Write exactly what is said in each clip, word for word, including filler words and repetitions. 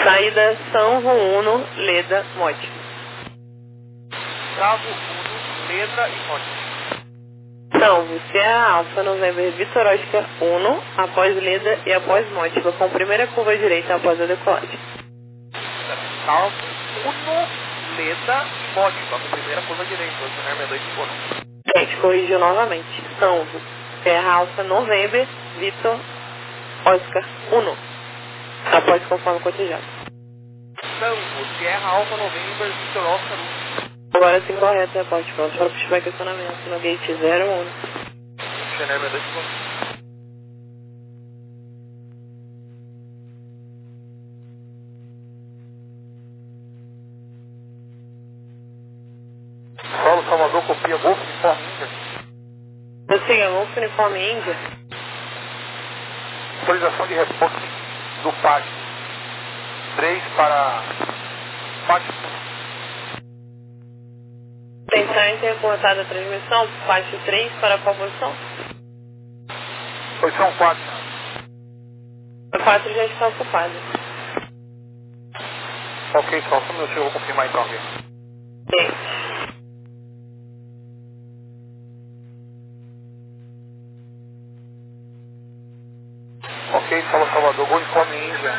Saída São Uno, Leda, Mote. Bravo, Uno, Letra e Mote. Salvo, Sierra Alfa, November, Vitor Oscar, Uno, após Leda e após Mótica, com primeira curva direita após a decolagem. Salvo, Uno, Letra e Mote, com primeira curva direita, o N R dois cinco um. Gente, corrigiu novamente. Salvo, Sierra Alfa, November, Vitor Oscar, Uno, após conforme cotejado. Salvo, Sierra Alfa, November, Vitor Oscar, Uno. Agora sim, correto, reporte pronto para o pushback acionamento no gate zero um. N R dois cinco um. Solo Salvador, copia Golf Uniforme Índia. Prossiga, Golf Uniforme Índia. Autorização de reporte do P A C. três para P A C. Atenção, intercortada a transmissão, parte três para qual posição? Posição quatro. A quatro já está ocupada. Ok, só um minutinho, eu vou confirmar então aqui. Sim. Ok, Solo Salvador, Gol Uniforme Índia.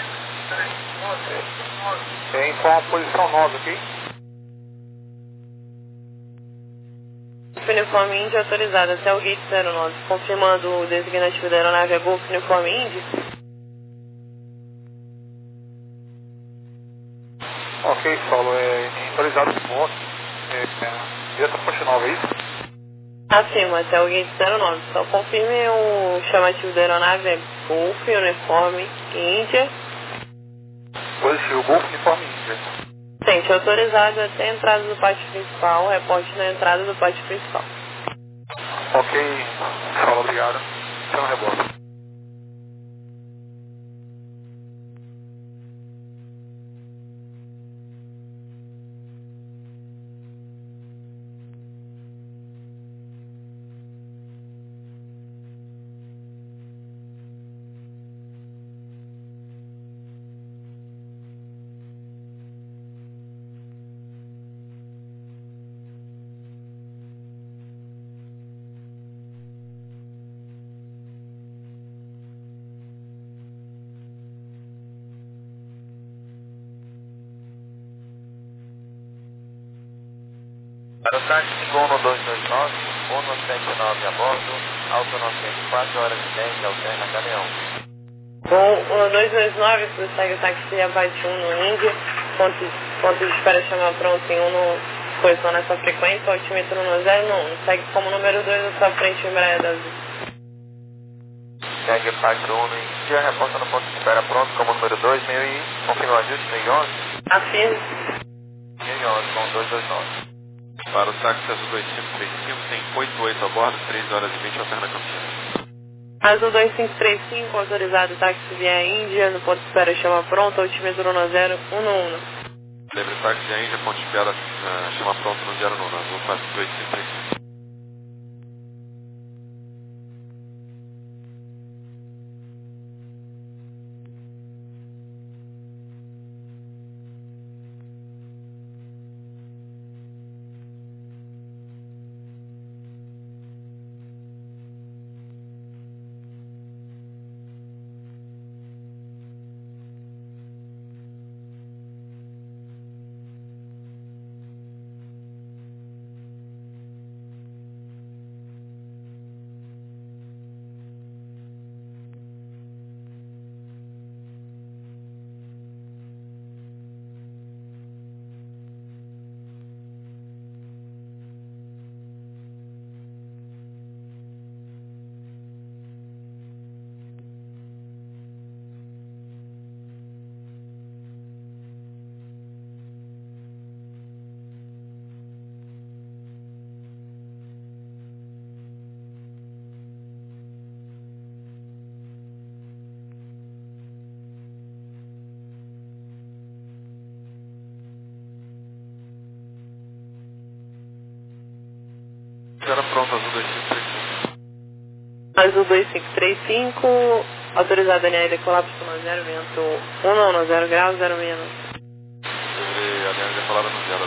É, informa a posição nove, ok? Uniforme Índia autorizado até o gate zero nove, confirmando o designativo da aeronave é Golf Uniforme Índia. Ok, Solo, é autorizado de moto. É, é, direto para Poxa Nova, é isso? Acima, até o gate zero nove. Só confirme o chamativo da aeronave é Golf Uniforme Índia. Positivo, Golf Uniforme Índia. Gente, autorizado até a entrada do pátio principal, reporte na entrada do pátio principal. Ok, Solo, obrigado. Chama rebote. Aerotáxi Uno dois dois nove, Uno sete nove a bordo, Alto novecentos e quatro horas e dez, alterna Galeão. Bom, o dois dois nove, prossegue o táxi abate um no Índia, ponto, ponto de espera chamar pronto em um no posição nessa frequência, altímetro no zero um, segue como número dois a sua frente Embraer da Azul. Segue parte Uno Índia, reporta no ponto de espera pronto como número dois, meio e confirma o ajuste meio e onze. Afirme. meio e onze com dois dois nove. Para o táxi Azul dois cinco três cinco, tem oito oito a bordo, três horas e vinte, alterna Campinas. Azul dois cinco três cinco, autorizado táxi via Índia, no ponto de espera chama pronto, altímetro no zero um um. Livre táxi da Índia, ponto de espera, uh, chama pronto no zero um, Azul táxi dois cinco três cinco. Espera pronto, Azul dois cinco três cinco. Azul dois cinco três cinco, Autorizado Daniel, decolar para cima zero, vento um não, zero graus, zero menos. Sobre a linha decolada no zero.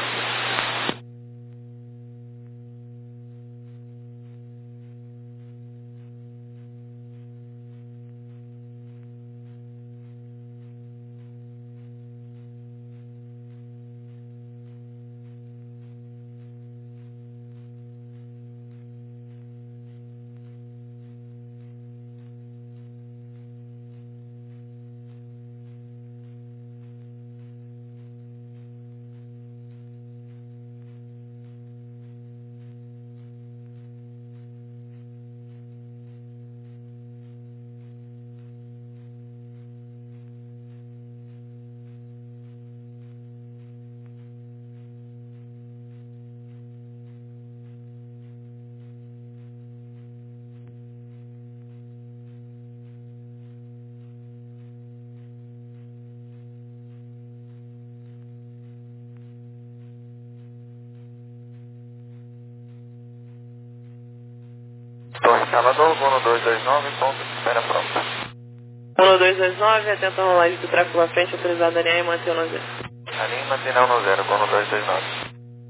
Torre Salvador, Gono dois dois nove, ponto de espera pronta. um dois dois nove, atenta a rolagem do tráfego à frente, autorizado Daniel e mantém no zero. Ali mantém no zero, Gono dois dois nove.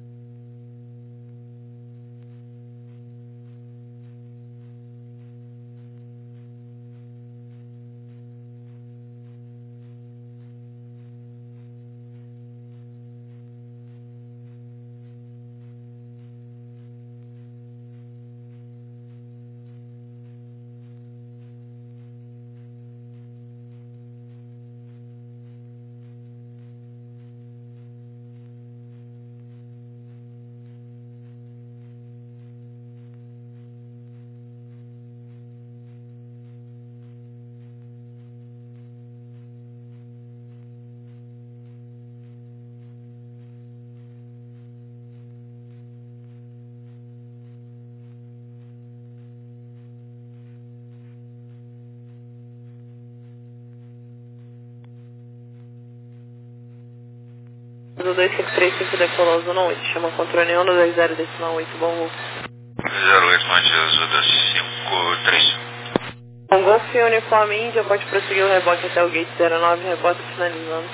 Do dois cinco três cinco decolou zona oito, chama controle um dois zero decimal oito, bom voo. zero oito, Mantias, da cinco três cinco. Com Golf Uniforme Índia, pode prosseguir o reboque até o gate zero nove, rebote finalizando.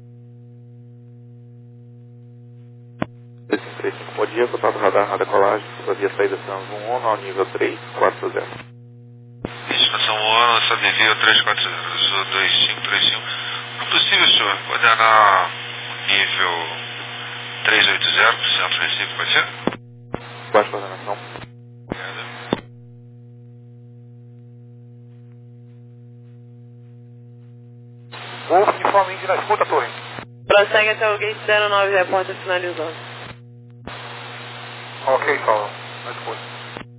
dois cinco três cinco, bom dia, contato radar na decolagem, via saída São um ao nível três quatro zero. Estimação um, sobrevia três quatro zero, dois cinco três cinco. Não possível, senhor, pode andar nível três oito zero, Centro Recife, pode ser? Baixa coordenação. Obrigado. Golf Uniforme Índia na escuta, torre. Prossegue até o gate zero nove, repórter finalizando. Ok, Paulo, na escuta.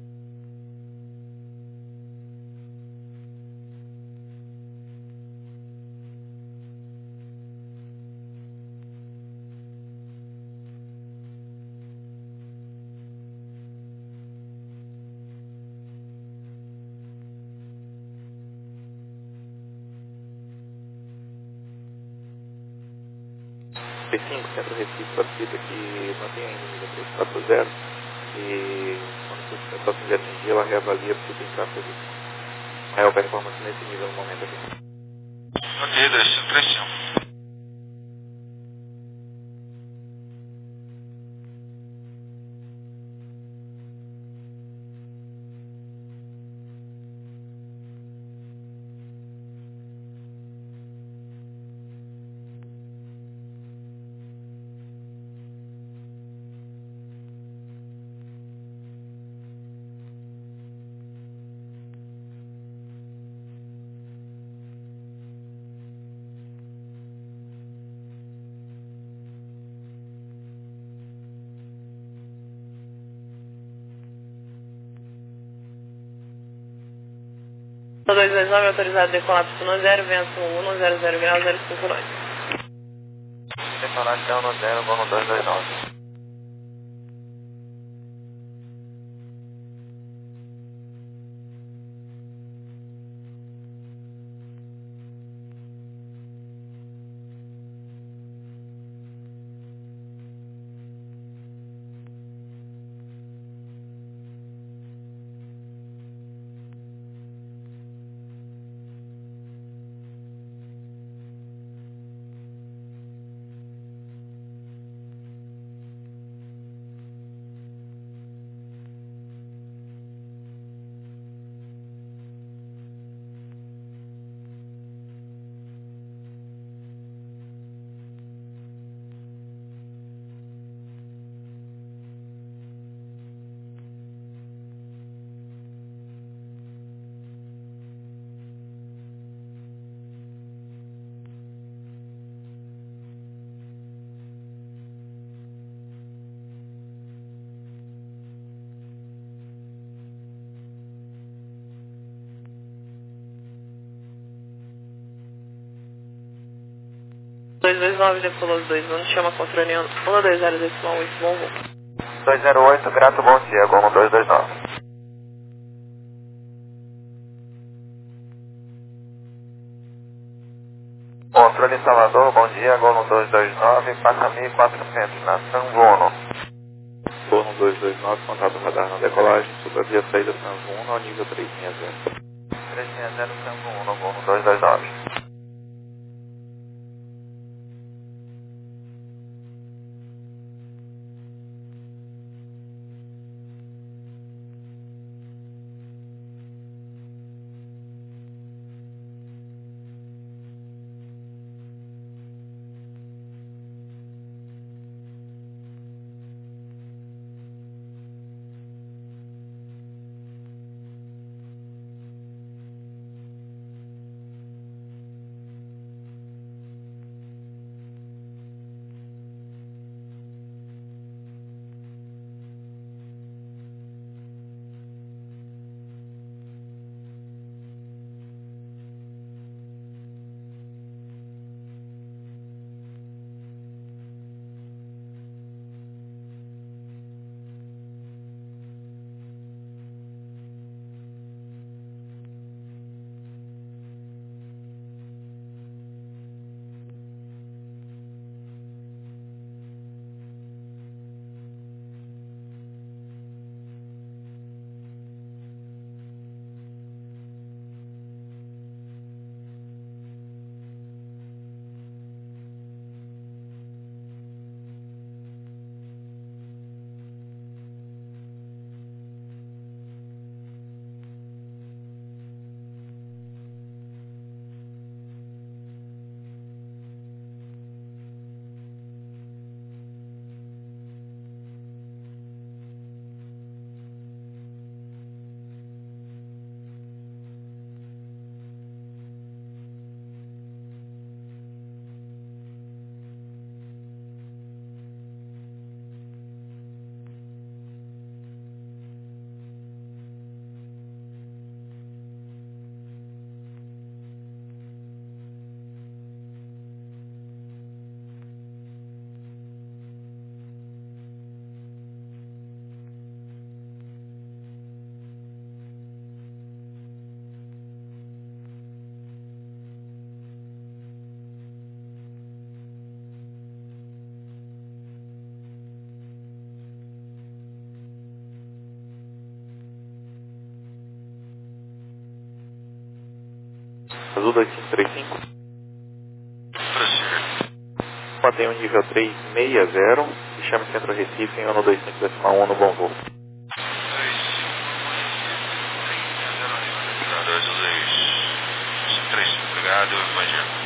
P cinco, Centro Recife, partida que mantém ainda nível três quatro zero e quando a próxima de atingir, ela reavalia porque tem tráfego maior performance nesse nível no momento aqui. Ok, dois cinco três cinco. um dois dois nove, autorizado decolar para cima zero, vento um zero zero grau, zero cinco nove. Declaração no zero, Gono dois dois nove. dois dois nove Depolos dois, não chama controle um dois zero decimal oito, bom voo. dois zero oito, grato, bom dia, Gol dois dois nove. Controle Salvador, bom dia, Gol dois dois nove, passa mil e quatrocentos na San Bruno. Gol dois dois nove, contato radar na decolagem, sobre via saída San Bruno ao nível três seis zero. três seis zero San Bruno, Gol dois dois nove. Azul dois cinco três cinco. Mantém o nível três seis zero e chame Centro Recife em ano dois cinco decimal um no bom voo. Obrigado, imagino.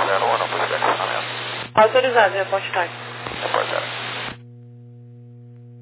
Autorizado, reporte TAC. Reporte TAC.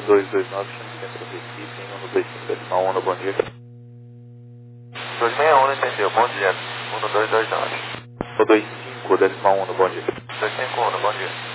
dois dois nove, centro do Recife, em um dois cinco decimal um, bom dia. dois seis um, não entendeu, bom dia. um dois dois nove. um dois cinco decimal um, bom dia. dois cinco um, bom dia.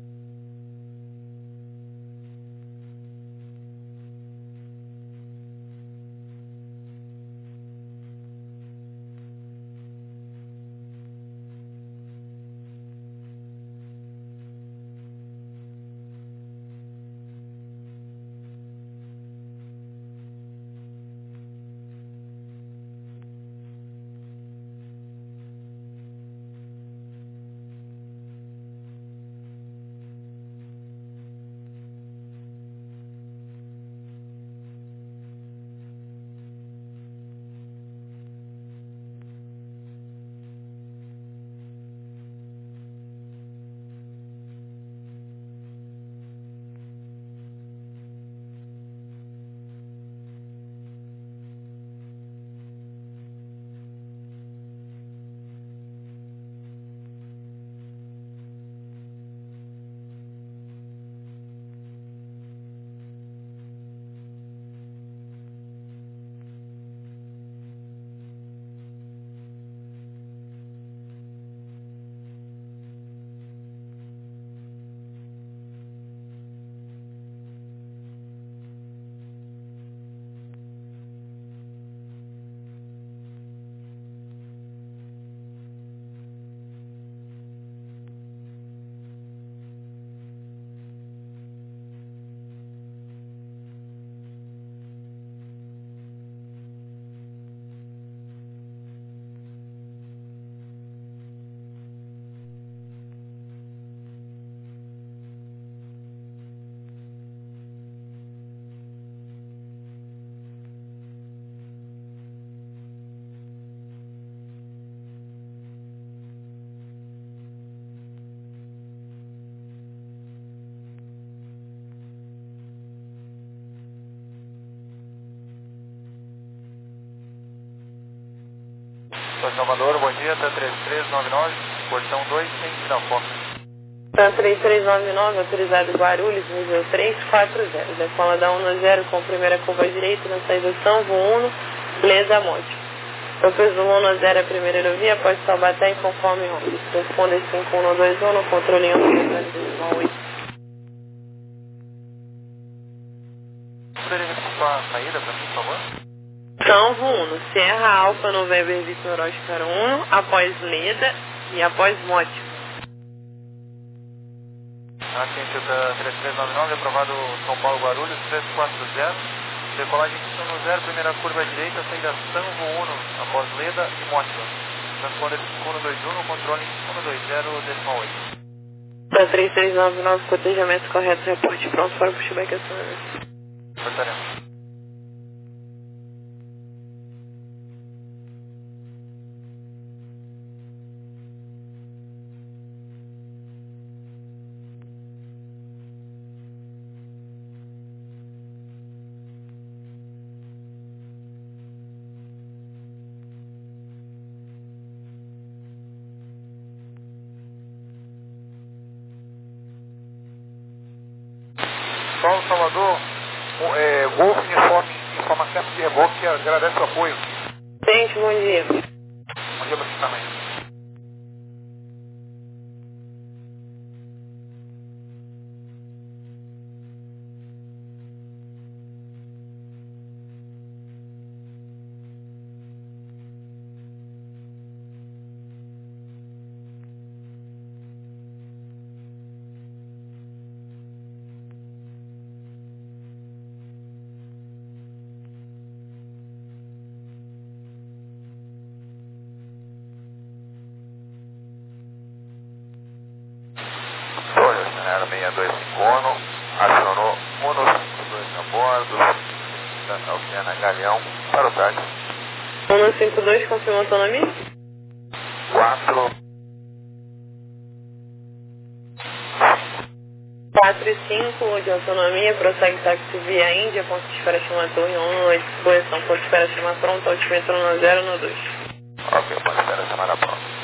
Salvador, bom dia, T três três nove nove, portão dois, sem Sinafone. T três três nove nove, autorizado Guarulhos, nível três quatro zero. Decola da um zero com primeira curva direita na saída São Vuno, Lesa Monte. Depois do um zero a primeira aerovia, após Taubaté e conforme onde. Responde cinco um dois um no controle um zero oito. Poderia repetir a saída para mim, por favor? São Vuno, Serra Alfa, November Vitor Oscar um, após Leda e após Mote. Atento da três três nove nove, aprovado São Paulo Guarulhos três quatro zero. Decolagem um zero, primeira curva à direita, saída São Vuno, após Leda e Mote. Transponder cinco um dois um no controle um dois zero decimal oito. T três três nove nove, cotejamento correto, reporte pronto para o pushback acionamento. Portaremos. Paulo Salvador, é, Golf Uniforme, informa certo de reboque, que agradece o apoio. Gente, bom dia. Bom dia para você também. seis dois cinco um, acionou um cinco dois a bordo, da Oceana Galeão, para o táxi. um cinco dois, confirma autonomia? quatro. quatro e cinco de autonomia, prossegue táxi via Índia, ponto de espera chama Torre um, oito, disposição, ponto de espera chama pronto, altímetro no zero, no dois. Ok, ponto de espera chamada pronto.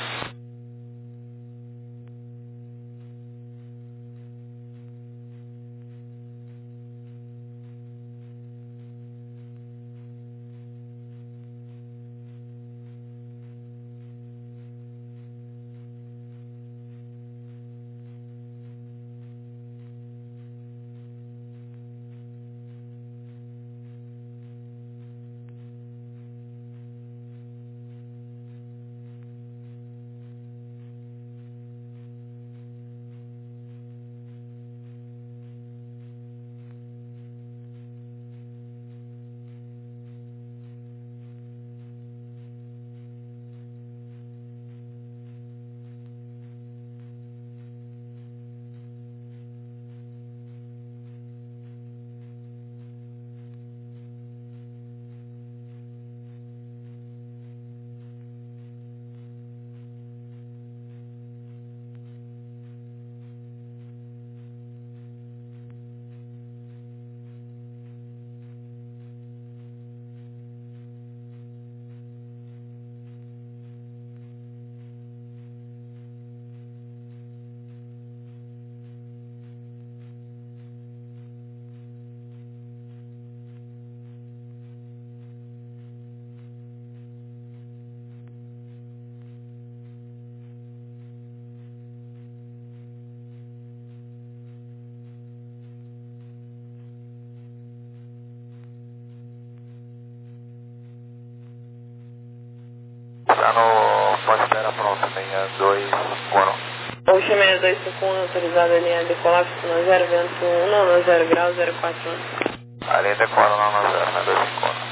seis dois cinco um, autorizado a linha de colapso no zero, vento um, no zero grau, zero quatro um. A linha de colapso no zero, seis dois cinco um.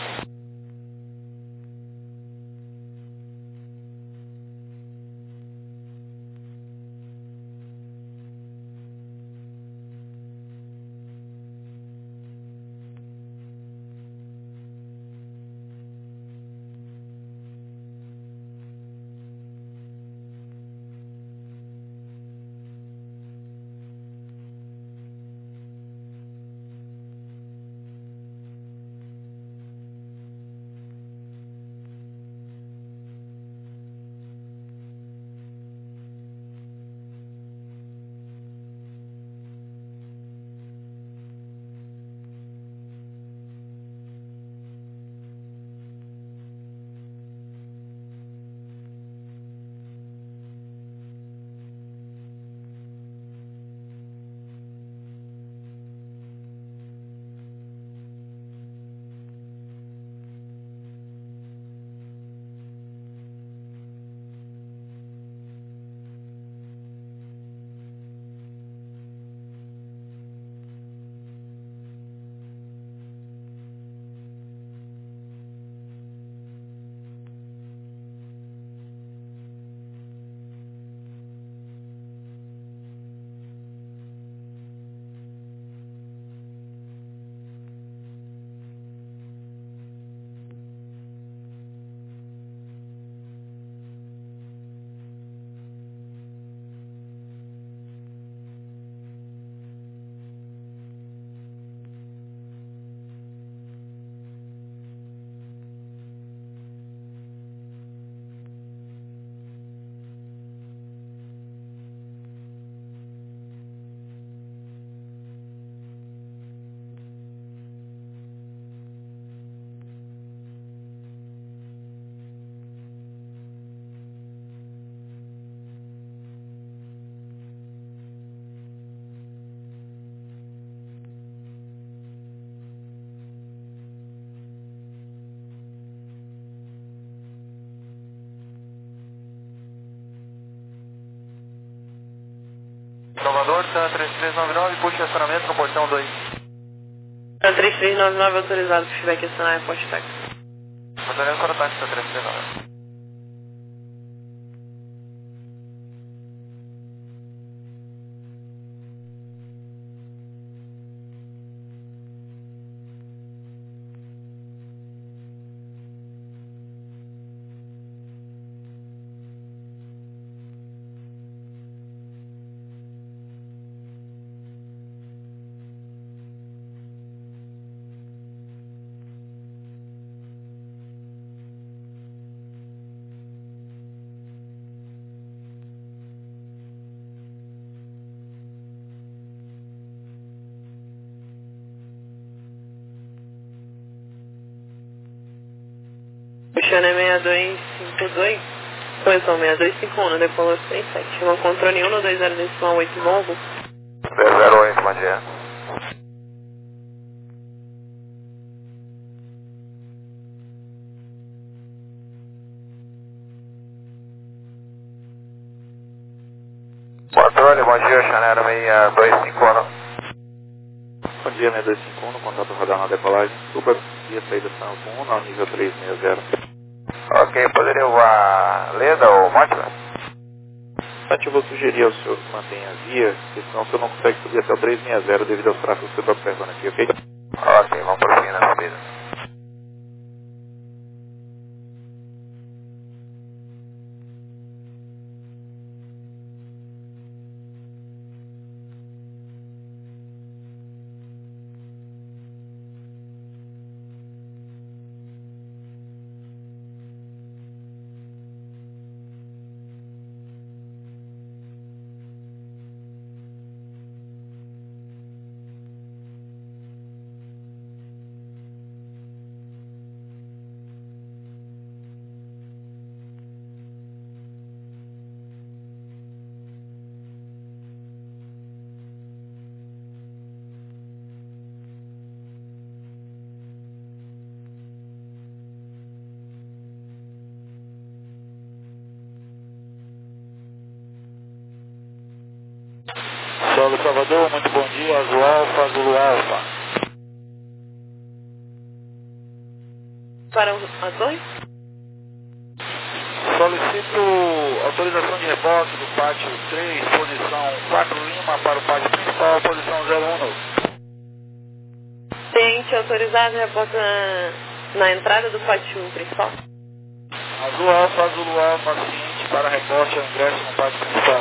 Salvador, tá três três nove nove, puxa estacionamento no portão dois. Tá três três nove nove, autorizado, pushback acionar airport táxi. Portaria para o táxi, tá três três nove. Puxando é seis dois cinco dois, posição seis dois cinco um, no decolou seis sete. Uma controle um no dois zero decimal oito, Volvo. dois zero oito, bom dia. Controle, bom dia, Chanera seis dois cinco um. Bom dia, seis dois cinco um, no contato radar na decolagem. Desculpa, via saída Sanvo um, ao nível três seis zero. Ok, poderia voar Leda ou Montila? Sati, eu vou sugerir ao senhor que mantenha a via, porque senão o senhor não consegue subir até o três seis zero devido aos tráfegos que você está observando aqui, ok? Ok, vamos prosseguir na subida. Solo Salvador, muito bom dia, Azul Alfa, Zulu Alfa. Para a torre? Solicito autorização de reboque do pátio três, posição quatro Lima para o pátio principal, posição zero um. Tente autorizar a reboque na, na entrada do pátio principal. Azul Alfa, Azul Alfa, ciente para reporte ao ingresso no pátio principal.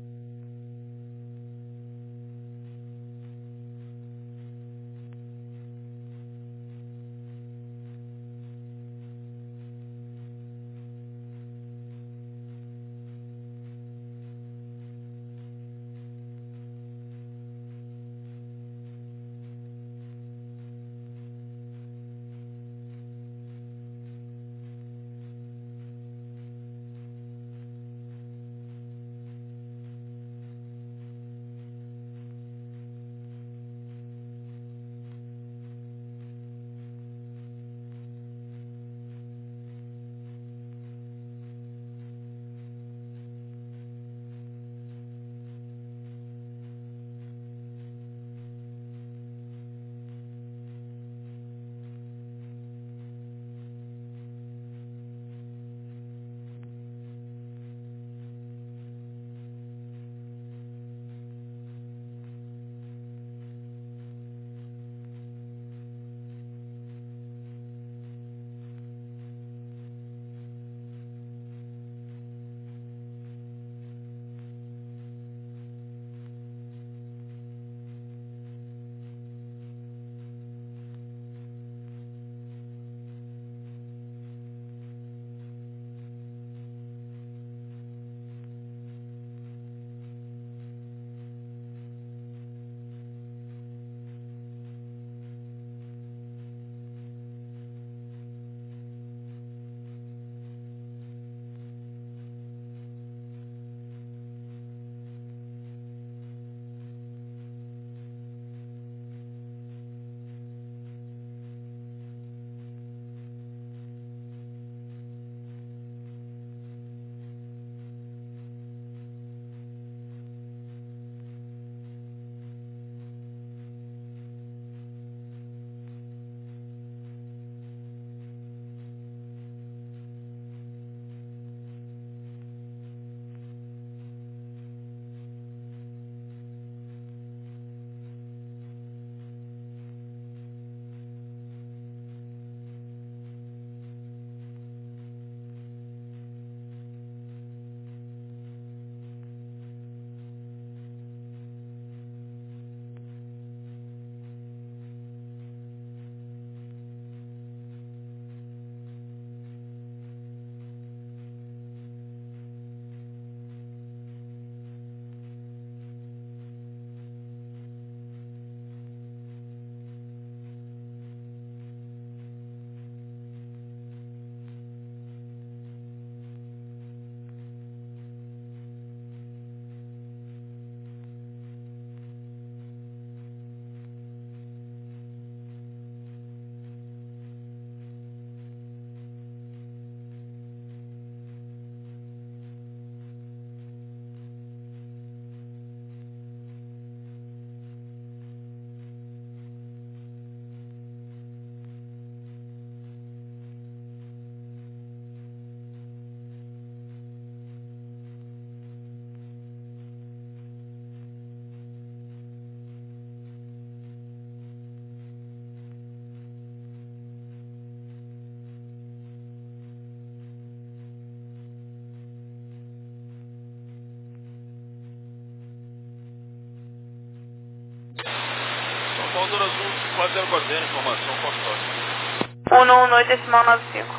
Motor Azul quatro zero quatro zero, informação constante. um um oito decimal nove cinco.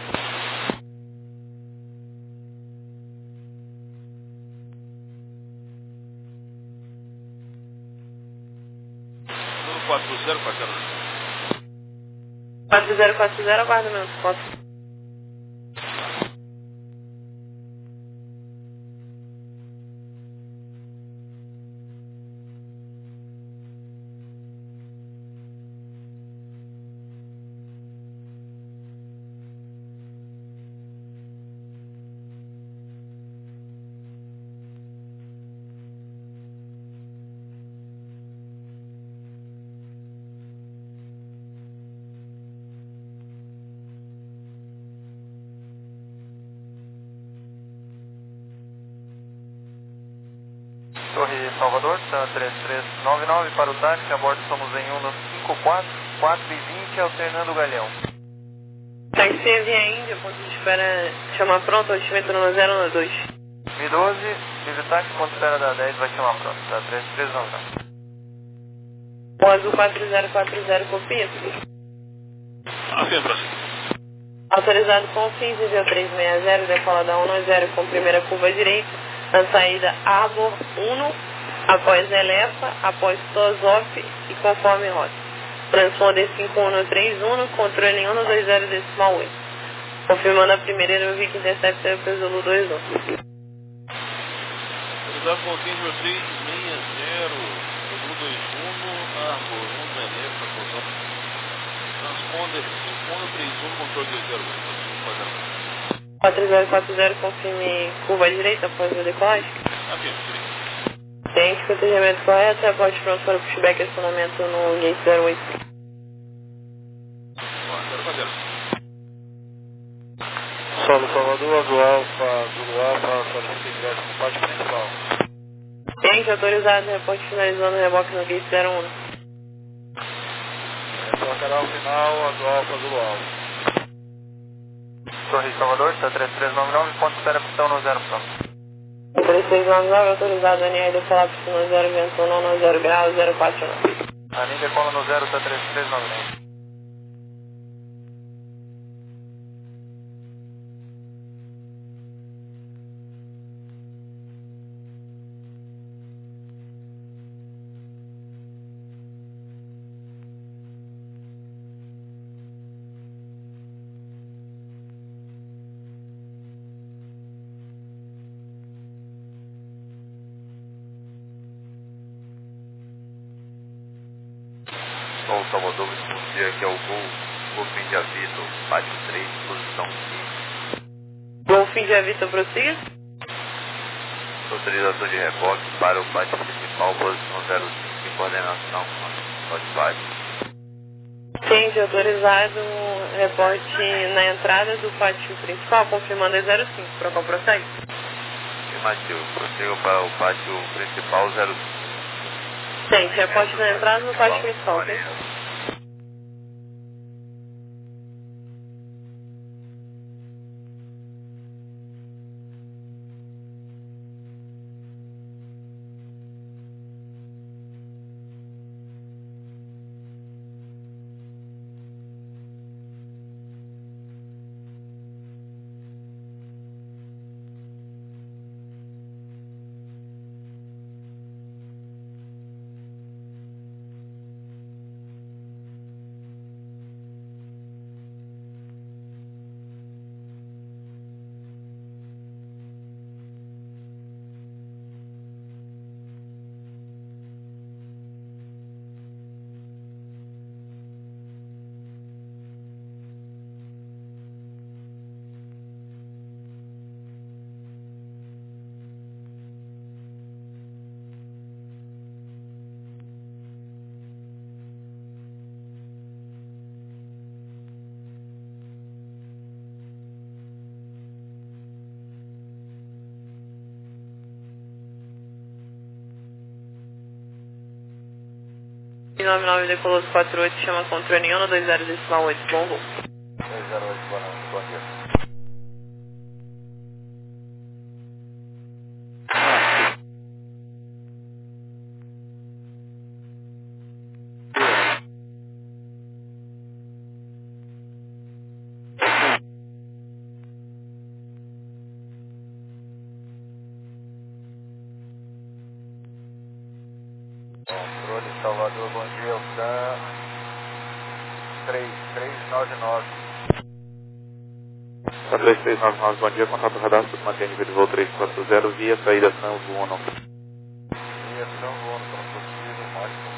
quatro zero quatro zero. quatro zero quatro zero, aguarda meu ponto. Torre Salvador, Sam três três nove nove para o táxi, a bordo somos em um no cinco quatro, quatro e vinte, alternando o Galeão. Táxi Via Índia, ponto de espera, chama pronto, altímetro no zero um dois. Mi doze, livre táxi, ponto de espera da dez, vai chamar pronto, tá três três nove nove. O azul quatro zero quatro zero, copia. Afirma para cima. Autorizado com quinze zero três seis zero, decolada um nove zero com primeira curva direita, na saída Arbor um, após Elefa, após Tosop e conforme rota. Transponder cinco um três um, controle um dois zero decimal oito. Confirmando a primeira Aerovic Interceptor para o Zulu dois um. Autorizado com quinze zero três seis zero, Zulu dois um, Arbor um, Elefa, Tosop. Transponder cinco um três um, controle dois zero oito. quatro zero quatro zero, confirme curva direita após a decolagem. Afirma, direito. Tem escotejamento correto, aposte pronto para o pushback e acionamento no gate zero oito. zero quatro zero. Solo Salvador, Azul Alfa, Zulu Alfa, solicita ingresso no pátio principal. Tem autorizado, reporte finalizando o reboque no gate zero um. Lateral final, Azul Alfa, Zulu Alfa. Torre Salvador, Sam três três nove nove, ponto de espera pistão no zero pronto. três três nove nove, autorizado, N R decolar pistão no zero, vento um, no zero grau, zero quatro nove. A linha decola no zero, Sam três três nove nove. Sol Salvador, bom dia, aqui é o Gol, Golfim de Avito, pátio três, posição quinze. Bom fim de avista, prossiga. Autorização de reboque para o pátio principal, posição zero cinco, em coordenação com a Hotbike. Tem de autorizado, reporte na entrada do pátio principal, confirmando é zero cinco, para qual prossegue? Afirmativo, prossiga para o pátio principal zero cinco. Tem, reporte na entrada do pátio principal, ok? nove nove decolou quatro oito, chama controle um dois zero decimal oito, bom voo. dois zero oito, boa noite, bom dia. Controle Salvador, bom dia, o Sam três três nove nove. Tá três três nove nove, bom dia, contato radar, mantém nível de voo três quatro zero, via saída São Vuono. Via São Vuono, como possível, ótimo.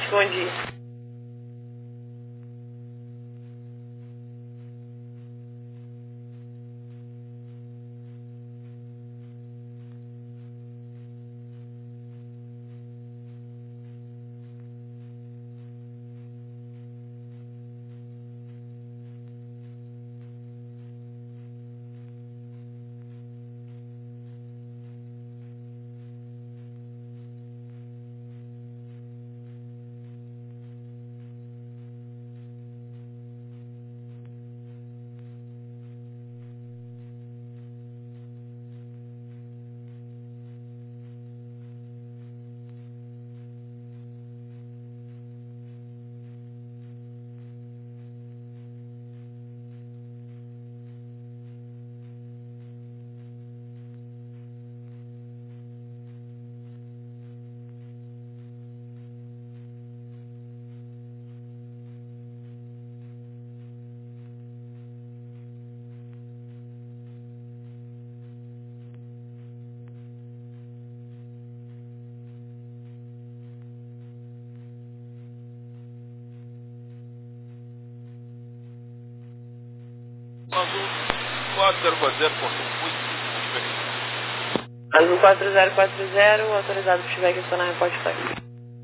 bom dia. Azul quatro zero quatro zero ponto oito, Azul quatro zero quatro zero, autorizado para estiver aqui na reporte táxi.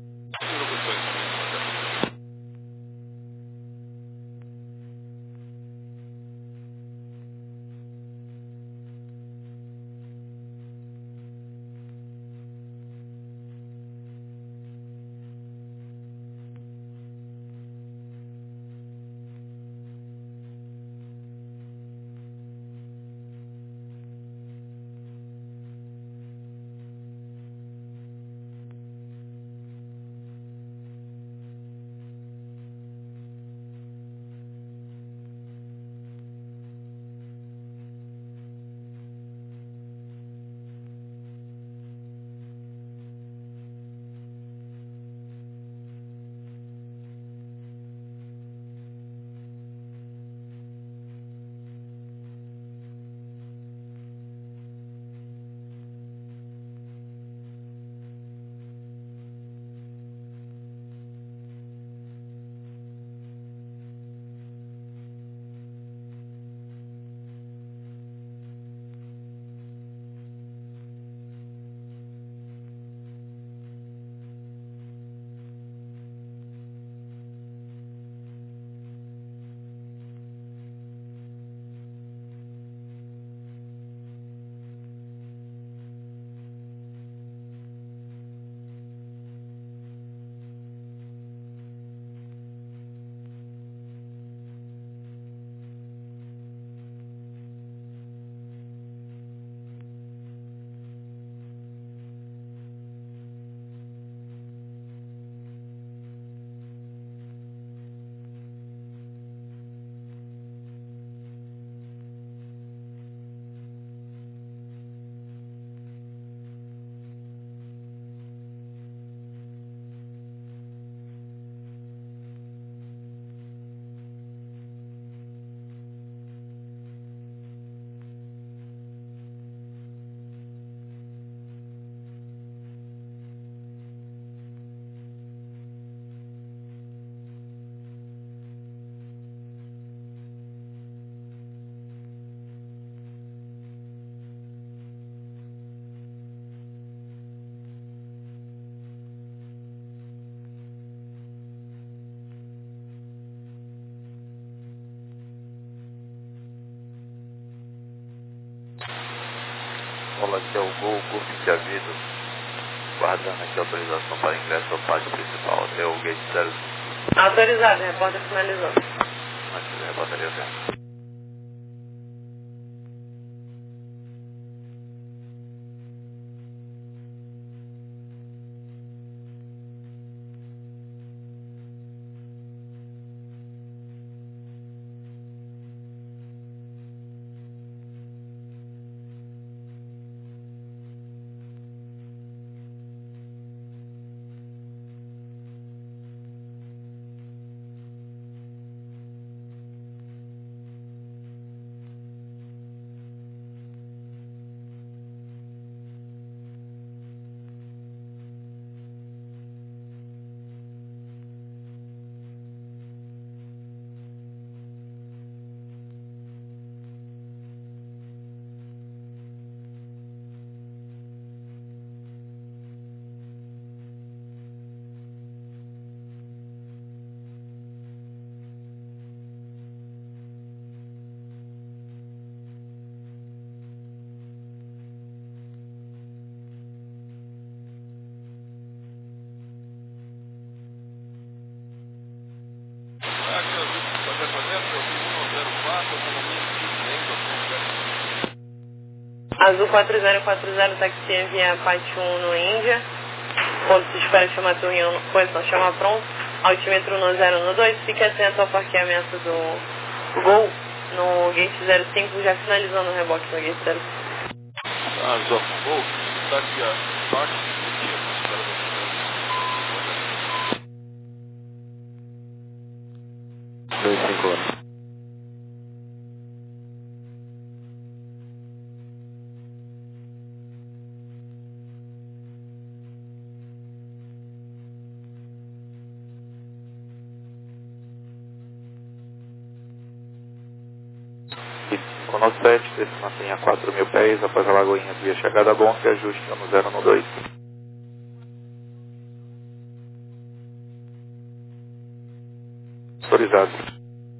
Olá, aqui é o Gol, curso de aviso. Guardando aqui a autorização para ingresso ao pátio principal, até o gate zero. Autorizado, repórter finalizou. Antes da reportaria zero. Azul quatro zero quatro zero, táxi via Pátio um no Índia. Ponto de espera chama Turrião, posição chama pronto. Altímetro no zero no dois, fique atento ao parqueamento do Gol no gate zero cinco, já finalizando o reboque no gate zero cinco. Ah, Zó, Gol, está aqui a parte do dia, espera você. dois cinco horas. cinco sete, se mantenha a quatro mil pés após a Lagoinha via chegada bom, se ajuste no zero no dois. Autorizado.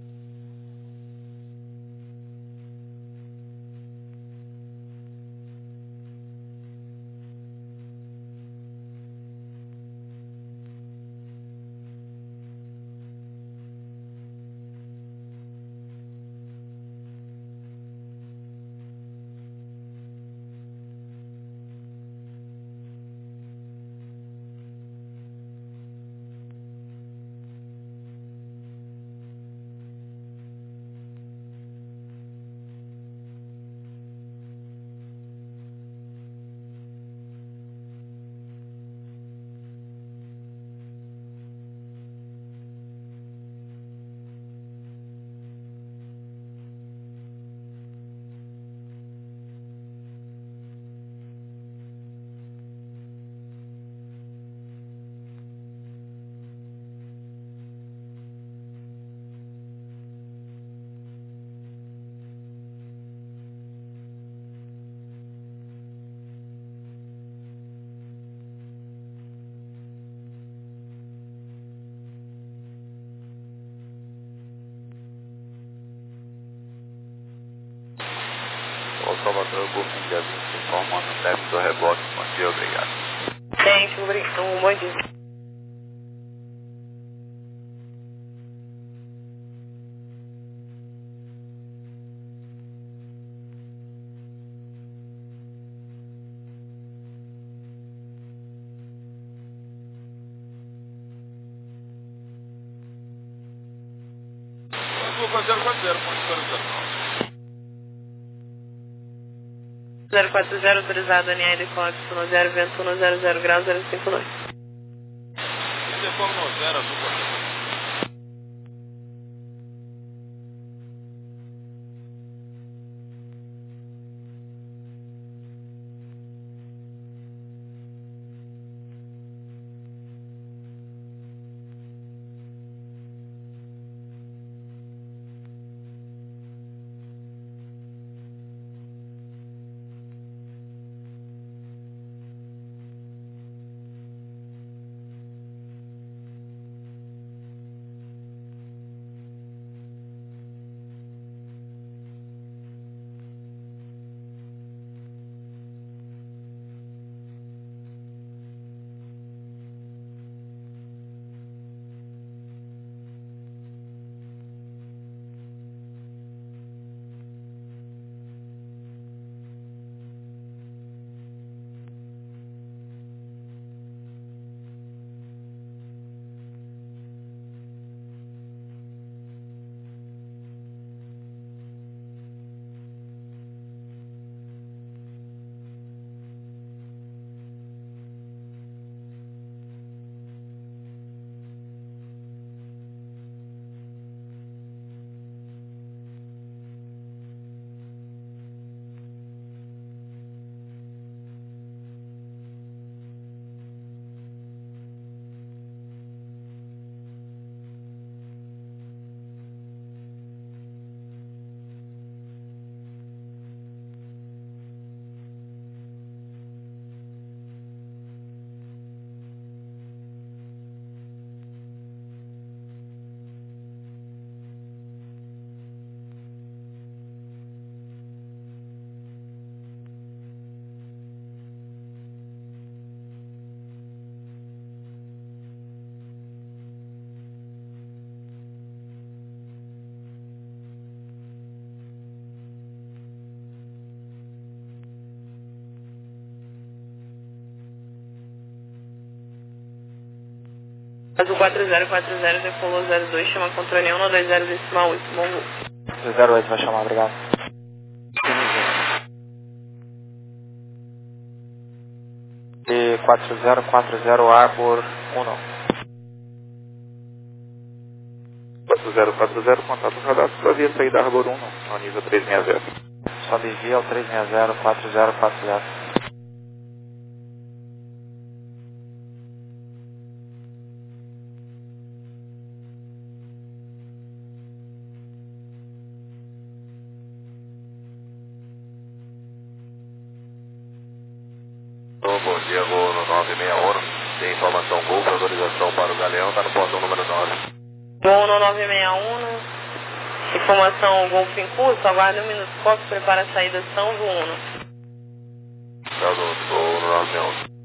O Salvador, Booking dia vinte, informando o término do reboque. Bom dia, obrigado. Thank you, um bom dia. Azul quatro zero quatro zero, ponto de localização. zero quatro zero, autorizado, N R Cox no zero, vento no zero zero graus, zero cinco dois. Intercom no zero, azul quatro zero. Azul quatro zero quatro zero, decolou zero dois, chama controle um no dois zero decimal oito, bom voo. zero oito vai chamar, obrigado. E quatro zero quatro zero Arbor um. quatro zero quatro zero, contato radar, sua via saída Arbor um, ao nível três seis zero. Sobe via ao três seis zero quatro zero quatro zero. Bom dia, voo no nove seis um, tem informação Golf, autorização para o Galeão, está no portão número nove. Voo no nove seis um, informação Golf em curso, aguarde um minuto, Fox, prepara a saída São Uno. Tá do voo no nove seis um.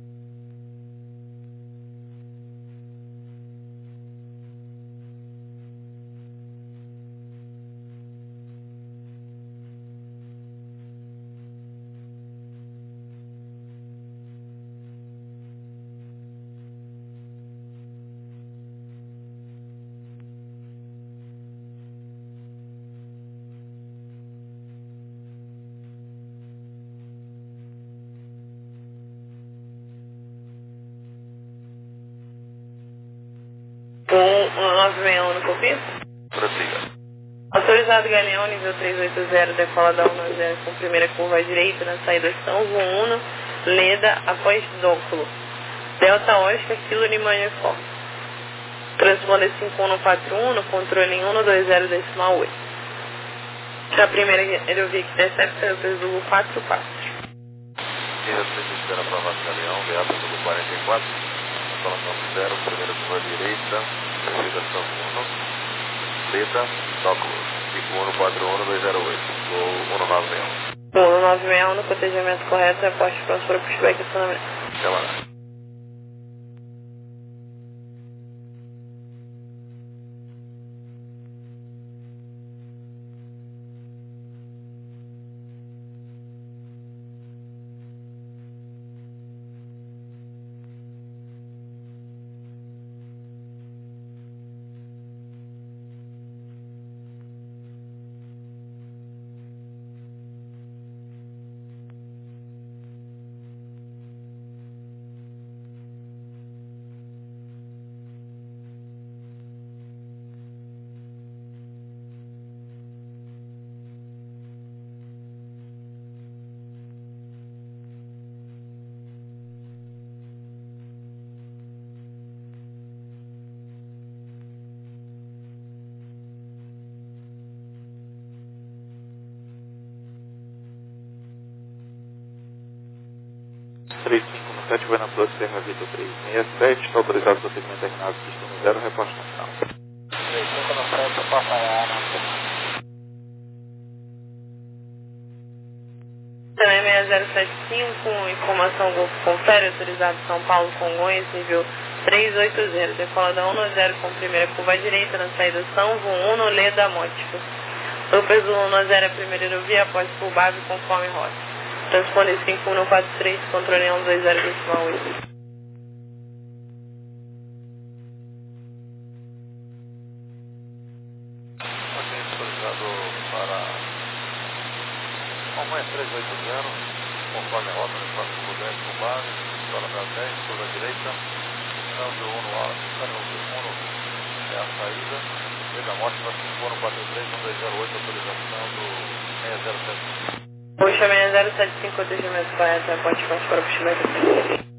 Voo nove seis um no copia. Prossiga. Autorizado Galeão, nível três oito zero, decola da um zero com primeira curva à direita, na saída São Uno, Leda, após Dóculo. Delta Oscar, Kilo Lima Uniforme. Transponder cinco um no quatro um, no controle um no dois zero decimal oito. A primeira aerovia que intercepta é o Azul quatro quatro. Quem você espera aprovado Galeão, V A Azul quarenta e quatro, instalação zero, primeira curva à direita, saída São Uno, Leda, Dóculo, cinco um quatro um dois zero oito, voo um nove seis um. Voo no nove seis um, no cotejamento correto, reporte pronto para pushback e acionamento. Até lá. três cinco um sete, vai na Plus Serra Vitor três seis sete, está autorizado para segmento terminado, destino zero, reposta no final. três cinco um sete, Papaiana. Também seis zero sete cinco, informação Golf Confere, autorizado São Paulo, Congonhas, nível três oito zero, decola da um zero com primeira curva à direita, na saída São Uno, Leda, Mótico. Lopes do um zero, a primeira aerovia, após por base conforme rota. Transponder cinco um quatro três, controle um dois zero decimal oito. Autorizado para Congonhas três oito zero, conforme a rota, no espaço por dez com base, para da dez, curva à direita, não do Uno A, não do Uno é a saída, Leda Mótico, cinco um quatro três um dois zero oito, autorização do seis zero sete cinco. Puxa seis zero sete cinco, cotejamento correto, reporte pronto para puxamento.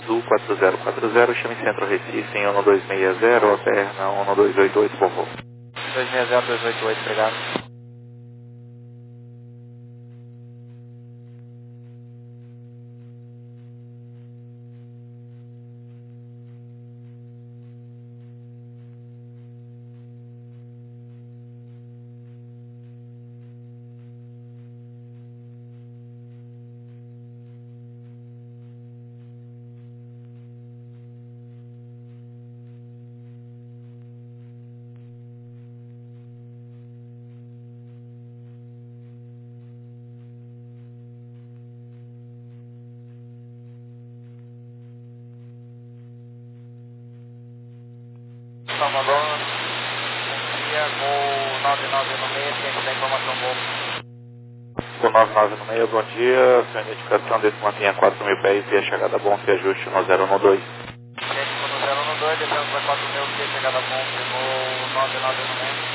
Azul quatro zero quatro zero, chame Centro Recife em um dois seis zero, alterna um dois oito oito, por favor. dois seis zero, dois oito oito, obrigado. Salvador, bom dia, voo nove nove no meio, ciente da informação boa. Com nove nove no meio, bom dia, sua identificação desse mantenha quatro mil pés e a chegada bom, se ajuste no zero um dois. Ciente no zero um dois, descemos para quatro mil, se a chegada bom, voo nove nove no meio.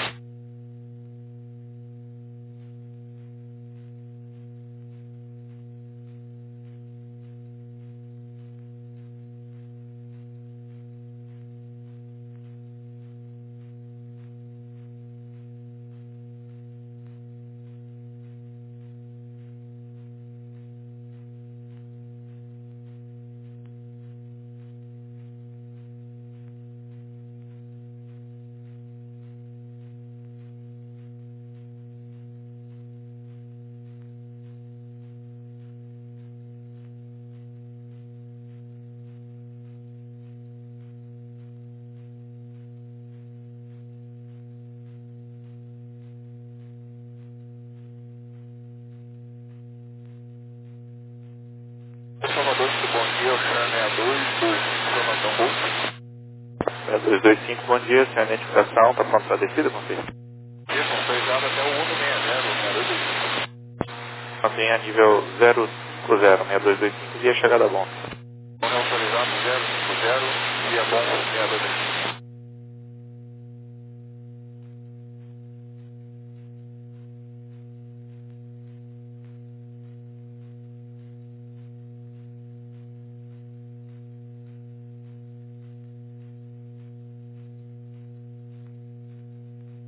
Salvador, bom dia, Oceano seis dois dois cinco, informação boa. seis dois dois cinco, bom dia, sua identificação, está pronto para a descida, confirme. Isso, autorizado até o um seis zero, seis dois dois cinco. Mantenha nível zero cinco zero, seis dois dois cinco e a chegada bom. Autorizado zero cinco zero, via bom, seis dois dois cinco.